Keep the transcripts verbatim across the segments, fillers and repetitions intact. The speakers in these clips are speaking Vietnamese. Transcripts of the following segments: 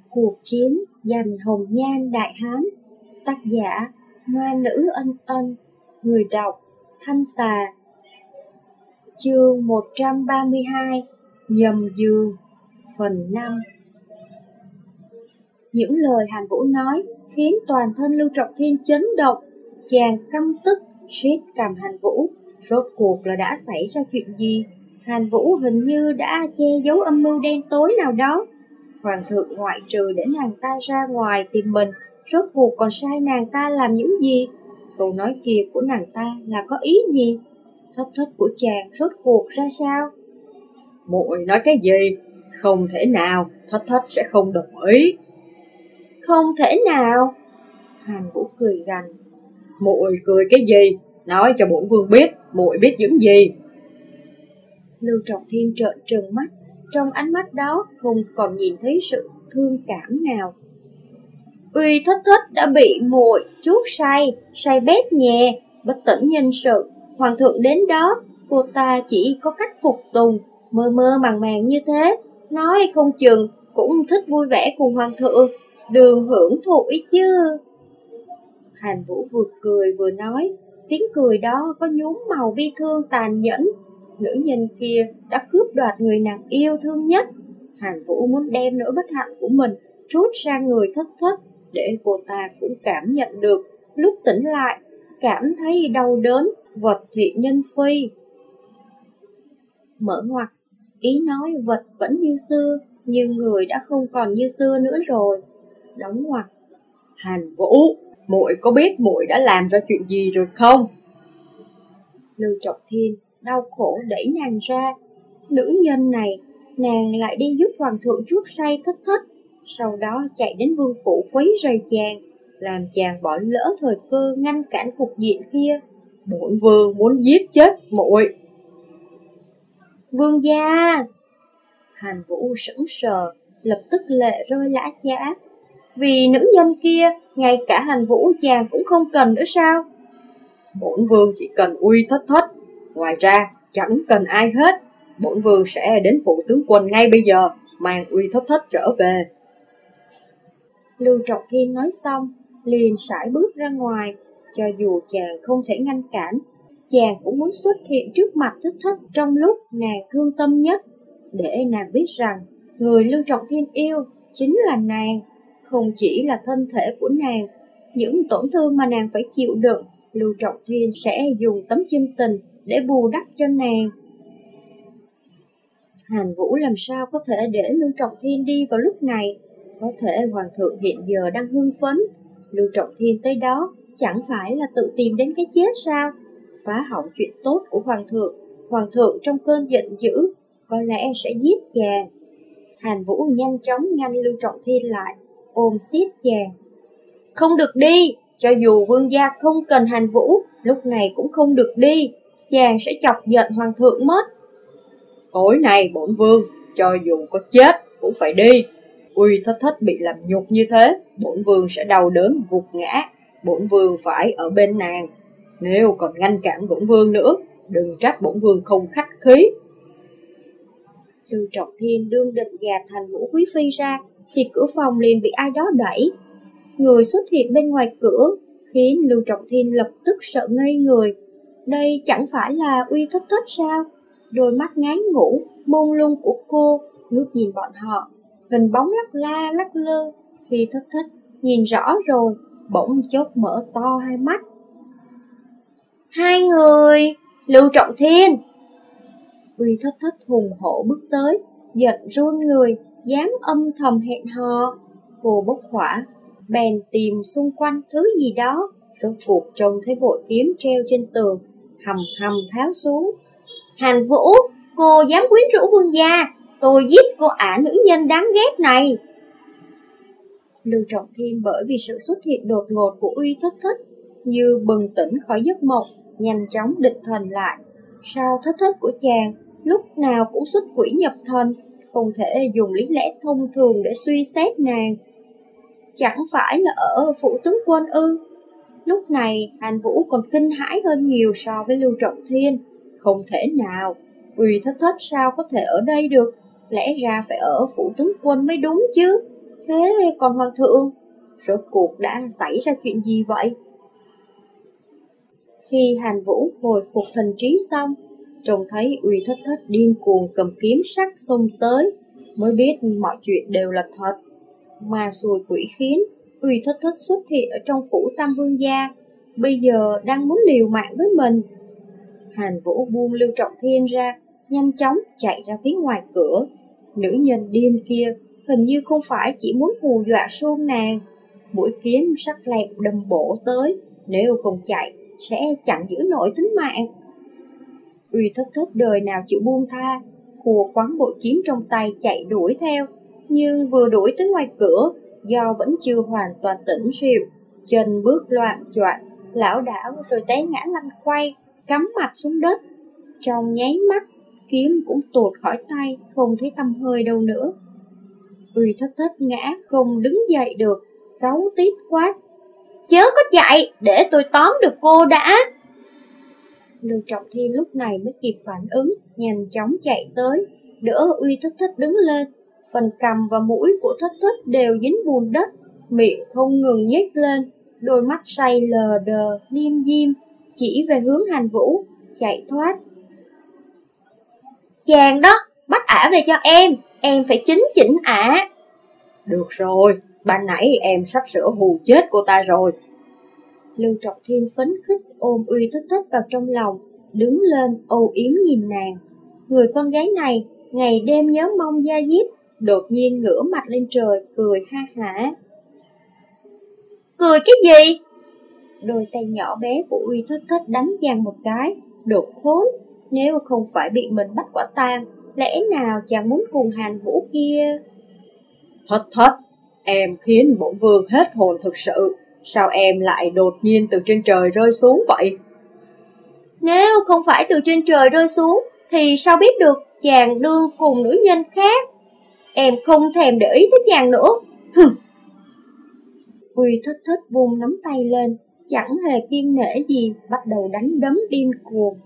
Cuộc chiến giành hồng nhan Đại Hán. Tác giả Hoa Nữ Ân Ân. Người đọc Thanh Xà. Chương một trăm ba mươi hai. Nhầm giường. Phần năm. Những lời Hàn Vũ nói khiến toàn thân Lưu Trọng Thiên chấn động. Chàng căm tức siết cằm Hàn Vũ. Rốt cuộc là đã xảy ra chuyện gì? Hàn Vũ hình như đã che giấu âm mưu đen tối nào đó. Hoàng thượng ngoại trừ để nàng ta ra ngoài tìm mình, rốt cuộc còn sai nàng ta làm những gì? Câu nói kia của nàng ta là có ý gì? Thất thất của chàng rốt cuộc ra sao? Muội nói cái gì? Không thể nào, thất thất sẽ không đồng ý. Không thể nào? Hàn Vũ cười gằn. Muội cười cái gì? Nói cho bổn vương biết, muội biết những gì? Lưu Trọng Thiên trợn trừng mắt, trong ánh mắt đó không còn nhìn thấy sự thương cảm nào. Uy thất thất đã bị muội chuốc say, say bét nhẹ, bất tỉnh nhân sự. Hoàng thượng đến đó, cô ta chỉ có cách phục tùng, mơ mơ màng màng như thế. Nói không chừng cũng thích vui vẻ cùng hoàng thượng, đường hưởng thụ ý chứ. Hàn Vũ vừa cười vừa nói, tiếng cười đó có nhuốm màu bi thương tàn nhẫn. Nữ nhân kia đã cướp đoạt người nàng yêu thương nhất. Hàn Vũ muốn đem nỗi bất hạnh của mình trút ra người thất thất, để cô ta cũng cảm nhận được, lúc tỉnh lại, cảm thấy đau đớn, vật thị nhân phi. Mở ngoặc, ý nói vật vẫn như xưa, nhưng người đã không còn như xưa nữa rồi. Đóng ngoặc. Hàn Vũ, muội có biết muội đã làm ra chuyện gì rồi không? Lưu Trọng Thiên đau khổ đẩy nàng ra. Nữ nhân này, nàng lại đi giúp hoàng thượng chuốc say thất thất, sau đó chạy đến vương phủ quấy rầy chàng, làm chàng bỏ lỡ thời cơ ngăn cản cục diện kia. Bổn vương muốn giết chết muội. Vương gia! Hàn Vũ sững sờ, lập tức lệ rơi lã chã. Vì nữ nhân kia, ngay cả Hàn Vũ chàng cũng không cần nữa sao? Bổn vương chỉ cần Uy thất thất, ngoài ra chẳng cần ai hết. Bổn vương sẽ đến phủ tướng quân ngay bây giờ, mang Uy thất thất trở về. Lưu Trọng Thiên nói xong, liền sải bước ra ngoài. Cho dù chàng không thể ngăn cản, chàng cũng muốn xuất hiện trước mặt thất thất trong lúc nàng thương tâm nhất, để nàng biết rằng người Lưu Trọng Thiên yêu chính là nàng, không chỉ là thân thể của nàng. Những tổn thương mà nàng phải chịu đựng, Lưu Trọng Thiên sẽ dùng tấm chân tình để bù đắp cho nàng. Hàn Vũ làm sao có thể để Lưu Trọng Thiên đi vào lúc này? Có thể hoàng thượng hiện giờ đang hưng phấn, Lưu Trọng Thiên tới đó chẳng phải là tự tìm đến cái chết sao? Phá hỏng chuyện tốt của hoàng thượng, hoàng thượng trong cơn giận dữ có lẽ sẽ giết chàng. Hàn Vũ nhanh chóng ngăn Lưu Trọng Thiên lại, ôm siết chàng. Không được đi, cho dù vương gia không cần Hàn Vũ, lúc này cũng không được đi, chàng sẽ chọc giận hoàng thượng mất. Tối nay bổn vương, cho dù có chết cũng phải đi. Uy thất thất bị làm nhục như thế, bổn vương sẽ đau đớn gục ngã. Bổn vương phải ở bên nàng. Nếu còn ngăn cản bổn vương nữa, đừng trách bổn vương không khách khí. Lưu Trọng Thiên đương định gạt Hàn Vũ quý phi ra, thì cửa phòng liền bị ai đó đẩy. Người xuất hiện bên ngoài cửa khiến Lưu Trọng Thiên lập tức sợ ngây người. Đây chẳng phải là Uy thất thất sao? Đôi mắt ngái ngủ, mông lung của cô ngước nhìn bọn họ, hình bóng lắc la lắc lư. Khi thất thất nhìn rõ rồi, bỗng chốc mở to hai mắt. Hai người! Lưu Trọng Thiên! Uy thất thất hùng hổ bước tới, giận run người, dám âm thầm hẹn hò. Cô bốc hỏa, bèn tìm xung quanh thứ gì đó, rốt cuộc trông thấy bội kiếm treo trên tường, hầm hầm tháo xuống. Hàn Vũ, cô dám quyến rũ vương gia, tôi giết cô ả nữ nhân đáng ghét này. Lưu Trọng Thiên bởi vì sự xuất hiện đột ngột của Uy thất thất như bừng tỉnh khỏi giấc mộng, nhanh chóng định thần lại. Sao thất thất của chàng lúc nào cũng xuất quỷ nhập thần, không thể dùng lý lẽ thông thường để suy xét nàng? Chẳng phải là ở phủ tướng quân ư? Lúc này Hàn Vũ còn kinh hãi hơn nhiều so với Lưu Trọng Thiên. Không thể nào, Uy thất thất sao có thể ở đây được? Lẽ ra phải ở phủ tướng quân mới đúng chứ. Thế còn hoàng thượng, rốt cuộc đã xảy ra chuyện gì vậy? Khi Hàn Vũ hồi phục thần trí xong, trông thấy Uy Thất Thất điên cuồng cầm kiếm sắc xông tới, mới biết mọi chuyện đều là thật. Mà xui quỷ khiến, Uy Thất Thất xuất hiện ở trong phủ Tam Vương gia, bây giờ đang muốn liều mạng với mình. Hàn Vũ buông Lưu Trọng Thiên ra, nhanh chóng chạy ra phía ngoài cửa. Nữ nhân điên kia hình như không phải chỉ muốn hù dọa Xuân nàng. Mũi kiếm sắc lẹm đâm bổ tới, nếu không chạy sẽ chẳng giữ nổi tính mạng. Uy Thất Thất đời nào chịu buông tha, khua khoắn bội kiếm trong tay chạy đuổi theo. Nhưng vừa đuổi tới ngoài cửa, do vẫn chưa hoàn toàn tỉnh rượu, chân bước loạn choạng, lảo đảo rồi té ngã lăn quay, cắm mặt xuống đất. Trong nháy mắt, kiếm cũng tuột khỏi tay, không thấy tăm hơi đâu nữa. Uy Thất Thất ngã không đứng dậy được, cáu tít quát: "Chớ có chạy, để tôi tóm được cô đã!" Lưu Trọng Thiên lúc này mới kịp phản ứng, nhanh chóng chạy tới, đỡ Uy Thất Thất đứng lên. Phần cằm và mũi của Thất Thất đều dính bùn đất, miệng không ngừng nhếch lên, đôi mắt say lờ đờ, liêm diêm, chỉ về hướng Hàn Vũ, chạy thoát. "Chàng đó, bắt ả về cho em, em phải chính chỉnh ả." "Được rồi, ban nãy em sắp sửa hù chết cô ta rồi." Lưu Trọng Thiên phấn khích ôm Uy Thất Thất vào trong lòng, đứng lên âu yếm nhìn nàng. Người con gái này ngày đêm nhớ mong da diết, đột nhiên ngửa mặt lên trời cười ha hả. "Cười cái gì?" Đôi tay nhỏ bé của Uy Thất Thất đánh chàng một cái. Đột khốn, nếu không phải bị mình bắt quả tang, lẽ nào chàng muốn cùng Hàn Vũ kia? "Thất Thất, em khiến bổn vương hết hồn thực sự. Sao em lại đột nhiên từ trên trời rơi xuống vậy?" "Nếu không phải từ trên trời rơi xuống, thì sao biết được chàng đương cùng nữ nhân khác? Em không thèm để ý tới chàng nữa." Hừm. Uy Thất Thất vung nắm tay lên, chẳng hề kiêng nể gì, bắt đầu đánh đấm điên cuồng.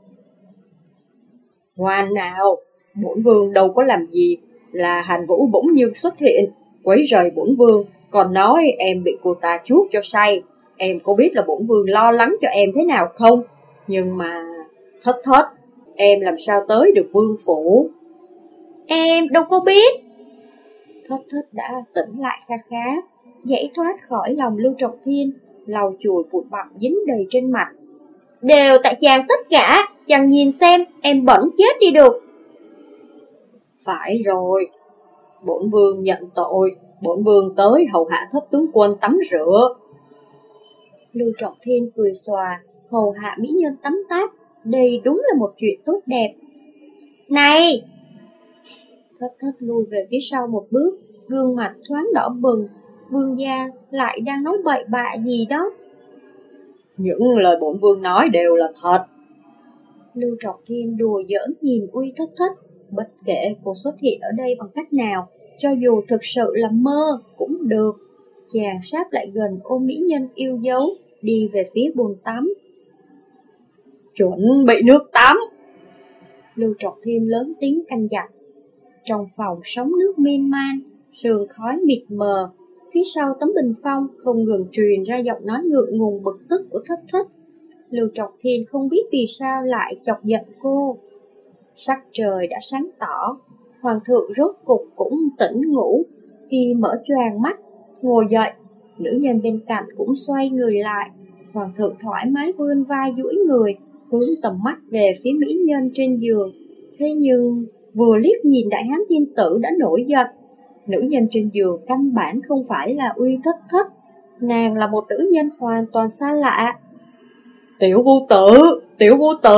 "Ngoan nào, bổn vương đâu có làm gì, là Hàn Vũ bỗng nhiên xuất hiện, quấy rầy bổn vương, còn nói em bị cô ta chuốc cho say. Em có biết là bổn vương lo lắng cho em thế nào không? Nhưng mà... Thất Thất, em làm sao tới được vương phủ?" "Em đâu có biết." Thất Thất đã tỉnh lại kha khá, giải thoát khỏi lòng Lưu Trọng Thiên, lau chùi bụi bặm dính đầy trên mặt. "Đều tại chàng tất cả, chàng nhìn xem, em bẩn chết đi được." "Phải rồi, bổn vương nhận tội, bổn vương tới hầu hạ Thất tướng quân tắm rửa." Lưu Trọng Thiên cười xòa, hầu hạ mỹ nhân tắm táp, đây đúng là một chuyện tốt đẹp. "Này!" Thất Thất lùi về phía sau một bước, gương mặt thoáng đỏ bừng. Vương gia lại đang nói bậy bạ gì đó. "Những lời bổn vương nói đều là thật." Lưu Trọng Thiên đùa giỡn nhìn Uy Thất Thất, bất kể cô xuất hiện ở đây bằng cách nào, cho dù thực sự là mơ cũng được. Chàng sáp lại gần ôm mỹ nhân yêu dấu, đi về phía bồn tắm. "Chuẩn bị nước tắm." Lưu Trọng Thiên lớn tiếng căn dặn. Trong phòng sóng nước miên man, sương khói mịt mờ, phía sau tấm bình phong không ngừng truyền ra giọng nói ngượng ngùng bực tức của Thất Thất. Lưu Trọng Thiên không biết vì sao lại chọc giận cô. Sắc trời đã sáng tỏ, hoàng thượng rốt cục cũng tỉnh ngủ, y mở choàng mắt, ngồi dậy, nữ nhân bên cạnh cũng xoay người lại. Hoàng thượng thoải mái vươn vai duỗi người, hướng tầm mắt về phía mỹ nhân trên giường. Thế nhưng vừa liếc nhìn Đại Hán Thiên Tử đã nổi giận. Nữ nhân trên giường căn bản không phải là Uy Thất Thất, nàng là một nữ nhân hoàn toàn xa lạ. "Tiểu vô tử, tiểu vô tử!"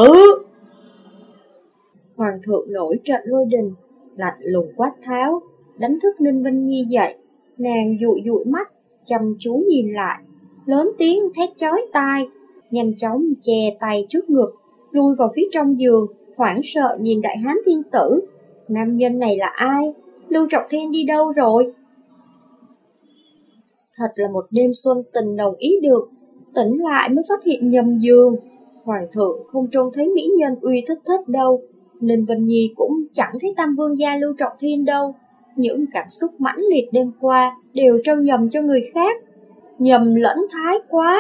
Hoàng thượng nổi trận lôi đình, lạnh lùng quát tháo, đánh thức Ninh Vân Nhi dậy. Nàng dụi dụi mắt, chăm chú nhìn lại, lớn tiếng thét chói tai, nhanh chóng che tay trước ngực, lui vào phía trong giường, hoảng sợ nhìn Đại Hán Thiên Tử. Nam nhân này là ai? Lưu Trọng Thiên đi đâu rồi? Thật là một đêm xuân tình nồng ý được, tỉnh lại mới phát hiện nhầm giường. Hoàng thượng không trông thấy mỹ nhân Uy Thất Thất đâu, Ninh Vân Nhi cũng chẳng thấy Tam Vương gia Lưu Trọng Thiên đâu. Những cảm xúc mãnh liệt đêm qua đều trao nhầm cho người khác, nhầm lẫn thái quá.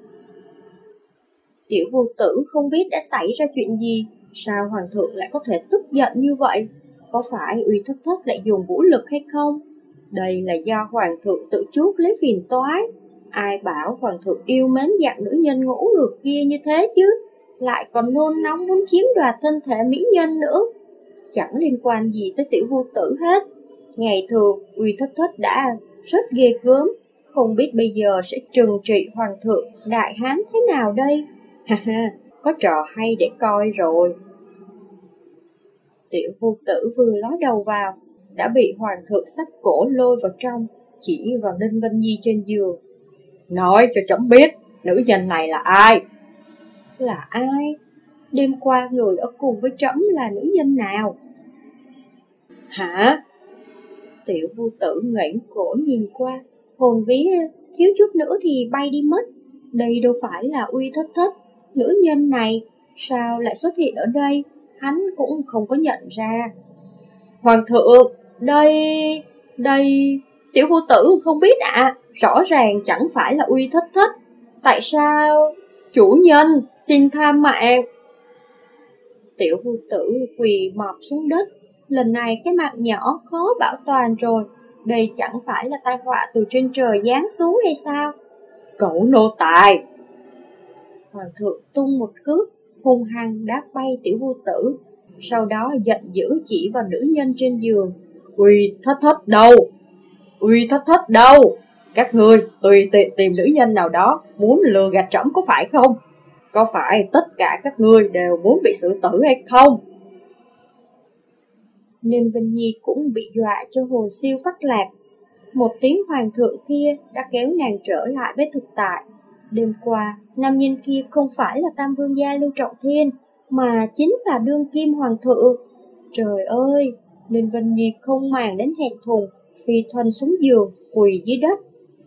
Tiểu Vô Tử không biết đã xảy ra chuyện gì, sao hoàng thượng lại có thể tức giận như vậy? Có phải Uy Thất Thất lại dùng vũ lực hay không? Đây là do hoàng thượng tự chuốc lấy phiền toái. Ai bảo hoàng thượng yêu mến dạng nữ nhân ngỗ ngược kia như thế chứ? Lại còn nôn nóng muốn chiếm đoạt thân thể mỹ nhân nữa. Chẳng liên quan gì tới Tiểu Vô Tử hết. Ngày thường Uy Thất Thất đã rất ghê gớm, không biết bây giờ sẽ trừng trị hoàng thượng đại hán thế nào đây? Ha ha, có trò hay để coi rồi. Tiểu Vô Tử vừa ló đầu vào, đã bị hoàng thượng xách cổ lôi vào trong, chỉ vào Ninh Vân Nhi trên giường. Nói cho trẫm biết, nữ nhân này là ai? Là ai? Đêm qua người ở cùng với trẫm là nữ nhân nào? Hả? Tiểu Vô Tử ngẩng cổ nhìn qua, hồn vía thiếu chút nữa thì bay đi mất. Đây đâu phải là Uy Thất Thất. Nữ nhân này sao lại xuất hiện ở đây? Hắn cũng không có nhận ra. Hoàng thượng, đây, đây, Tiểu Vô Tử không biết ạ, à, rõ ràng chẳng phải là Uy Thất Thất. Tại sao? Chủ nhân, xin tha mạng. Tiểu Vô Tử quỳ mọp xuống đất. Lần này cái mạng nhỏ khó bảo toàn rồi. Đây chẳng phải là tai họa từ trên trời giáng xuống hay sao? Cẩu nô tài! Hoàng thượng tung một cước, hung hăng đá bay Tiểu Vô Tử. Sau đó giận dữ chỉ vào nữ nhân trên giường. Uy Thất Thất đâu? Uy Thất Thất đâu? Các ngươi tùy tiện tìm nữ nhân nào đó muốn lừa gạt trẫm có phải không? Có phải tất cả các ngươi đều muốn bị xử tử hay không? Ninh Vân Nhi cũng bị dọa cho hồn siêu phách lạc. Một tiếng hoàng thượng kia đã kéo nàng trở lại với thực tại. Đêm qua, nam nhân kia không phải là Tam Vương gia Lưu Trọng Thiên, mà chính là đương kim hoàng thượng. Trời ơi, Ninh Vân Nhi không màng đến thẹn thùng, phi thân xuống giường, quỳ dưới đất.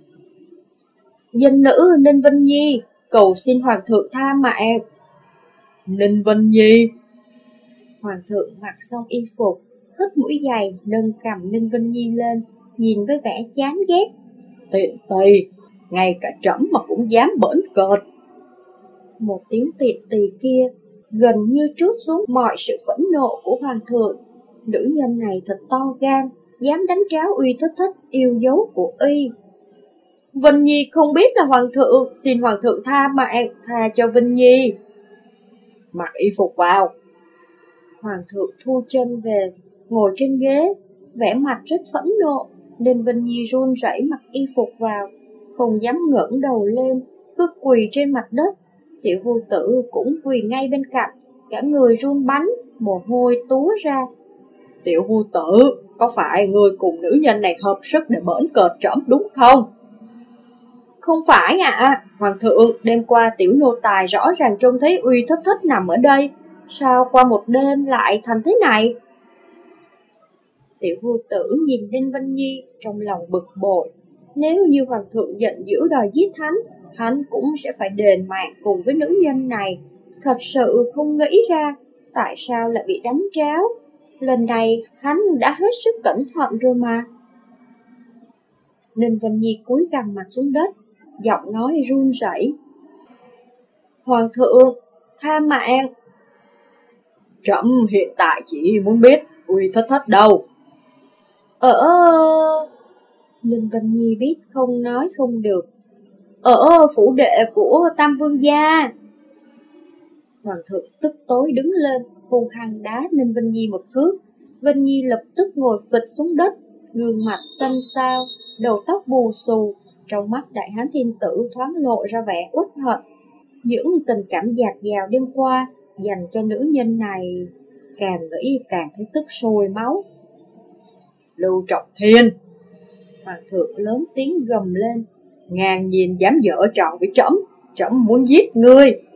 Dân nữ Ninh Vân Nhi, cầu xin hoàng thượng tha mạng. Ninh Vân Nhi. Hoàng thượng mặc xong y phục, hất mũi giày, nâng cằm Ninh Vân Nhi lên, nhìn với vẻ chán ghét. Tiện tỳ, ngay cả trẫm mà cũng dám bỡn cợt. Một tiếng tiện tỳ kia gần như trút xuống mọi sự phẫn nộ của hoàng thượng. Nữ nhân này thật to gan, dám đánh tráo Uy Thất Thất yêu dấu của y. Vân Nhi không biết là hoàng thượng, xin hoàng thượng tha mạng, tha cho Vân Nhi. Mặc y phục vào. Hoàng thượng thu chân về, ngồi trên ghế, vẻ mặt rất phẫn nộ, nên Vân Nhi run rẩy mặc y phục vào, không dám ngẩng đầu lên, cứ quỳ trên mặt đất. Tiểu Vô Tử cũng quỳ ngay bên cạnh, cả người run bắn, mồ hôi túa ra. Tiểu Vô Tử, có phải người cùng nữ nhân này hợp sức để bỡn cợt trẫm đúng không? Không phải ạ, à, hoàng thượng, đêm qua tiểu nô tài rõ ràng trông thấy Uy Thất Thất nằm ở đây, sao qua một đêm lại thành thế này? Tiểu Vô Tử nhìn Ninh Vân Nhi trong lòng bực bội. Nếu như hoàng thượng giận dữ đòi giết hắn, hắn cũng sẽ phải đền mạng cùng với nữ nhân này. Thật sự không nghĩ ra tại sao lại bị đánh tráo. Lần này hắn đã hết sức cẩn thận rồi mà. Ninh Vân Nhi cúi gằm mặt xuống đất, giọng nói run rẩy. Hoàng thượng, tha mạng. Trẫm hiện tại chỉ muốn biết Uy Thất Thất đâu. Ở... Ninh Vân Nhi biết không nói không được. Ở phủ đệ của Tam Vương gia. Hoàng thượng tức tối đứng lên, hung hăng đá Ninh Vân Nhi một cước. Vân Nhi lập tức ngồi phịch xuống đất, gương mặt xanh xao, đầu tóc bù xù. Trong mắt đại hán thiên tử thoáng lộ ra vẻ uất hận. Những tình cảm dạt dào đêm qua dành cho nữ nhân này, càng nghĩ càng thấy tức sôi máu. Lưu Trọng Thiên! Hoàng thượng lớn tiếng gầm lên. Ngàn nhìn dám dở trò với trẫm, trẫm muốn giết ngươi.